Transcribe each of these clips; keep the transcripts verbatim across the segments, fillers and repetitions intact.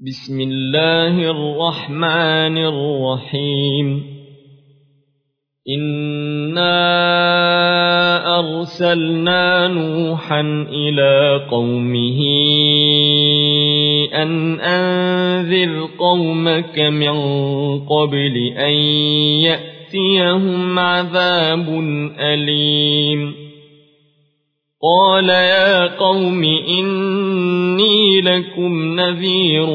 بسم الله الرحمن الرحيم إنا أرسلنا نوحا إلى قومه أن أنذر قومك من قبل أن يأتيهم عذاب أليم قال يا قوم إني لكم نذير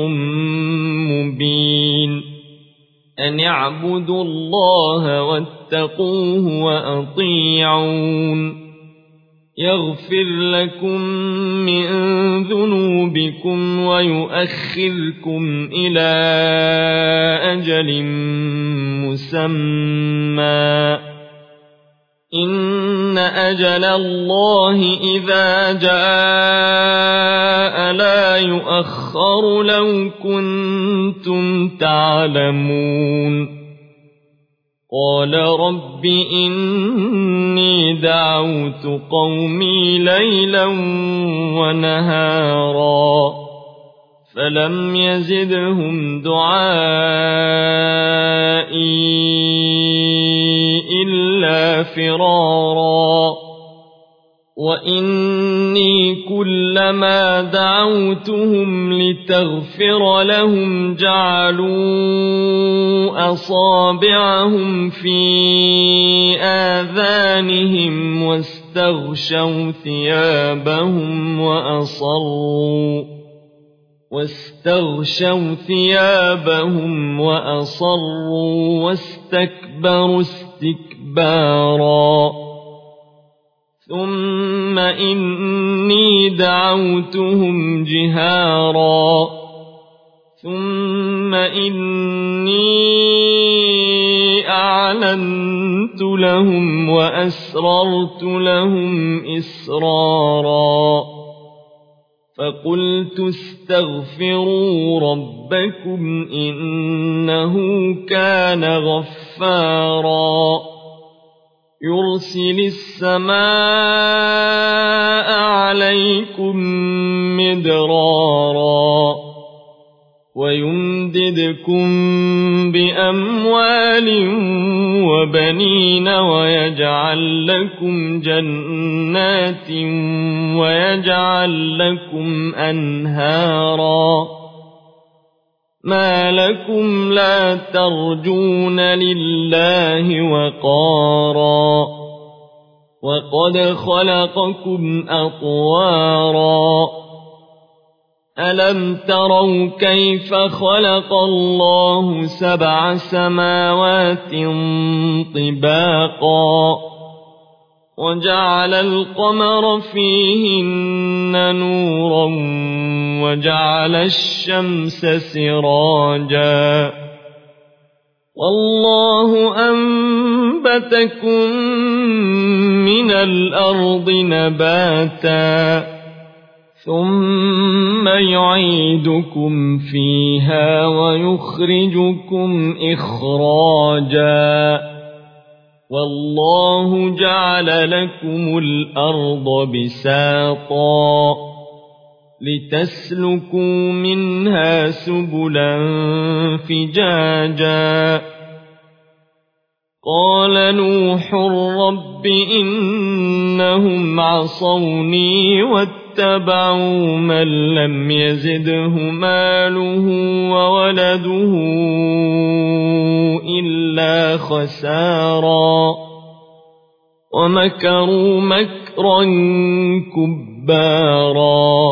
مبين أن اعبدوا الله واتقوه وأطيعون يغفر لكم من ذنوبكم ويؤخركم إلى أجل مسمى إن أجل الله إذا جاء لا يؤخر لو كنتم تعلمون قال رب إني دعوت قومي ليلا ونهارا فلم يزدهم دعائي إلا فرارا وإني كلما دعوتهم لتغفر لهم جعلوا أصابعهم في آذانهم واستغشوا ثيابهم وأصروا واستغشوا ثيابهم وأصروا واستكبروا استكبارا ثم إني دعوتهم جهارا ثم إني أعلنت لهم وأسررت لهم إسرارا فقلت استغفروا ربكم إنه كان غفارا يرسل السماء عليكم مدرارا ويمددكم بأموال وبنين ويجعل لكم جنات ويجعل لكم أنهارا ما لكم لا ترجون لله وقارا وقد خلقكم أطوارا ألم تروا كيف خلق الله سبع سماوات طباقا وجعل القمر فيهن نورا وجعل الشمس سراجا والله أنبتكم من الأرض نباتا ثم يعيدكم فيها ويخرجكم إخراجا والله جعل لكم الأرض بساطا لتسلكوا منها سبلا فجاجا قال نوح رب إنهم عصوني واتبعوا من لم يزده ماله وولده إلا خسارا ومكروا مكرا كبارا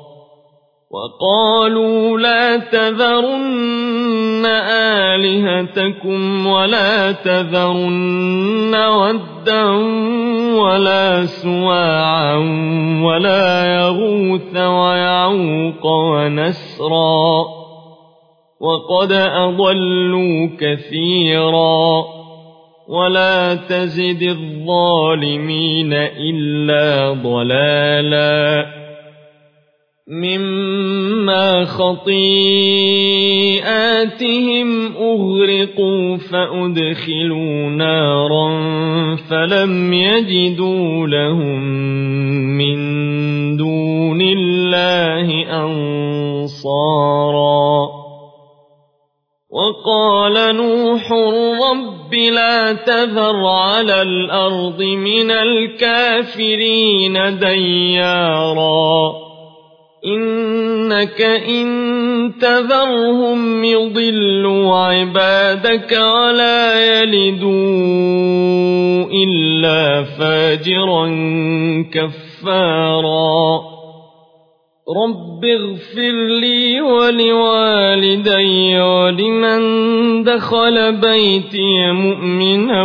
وقالوا لا تذرن آلهتكم ولا تذرن ودا ولا سواعا ولا يغوث ويعوق ونسرا وقد أضلوا كثيرا ولا تزد الظالمين إلا ضلالا مما خطيئاتهم أغرقوا فأدخلوا نارا فلم يجدوا لهم من دون الله أنصارا وقال نوح رب لا تذر على الأرض من الكافرين ديارا إنك إن تذرهم يضلوا عبادك ولا يلدوا إلا فاجرا كفارا رب اغفر لي ولوالدي ولمن دخل بيتي مؤمنا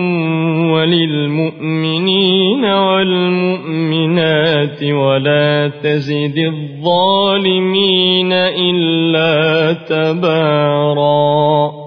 وللمؤمنين والمؤمنات ولا تزد الظالمين إلا تبارا.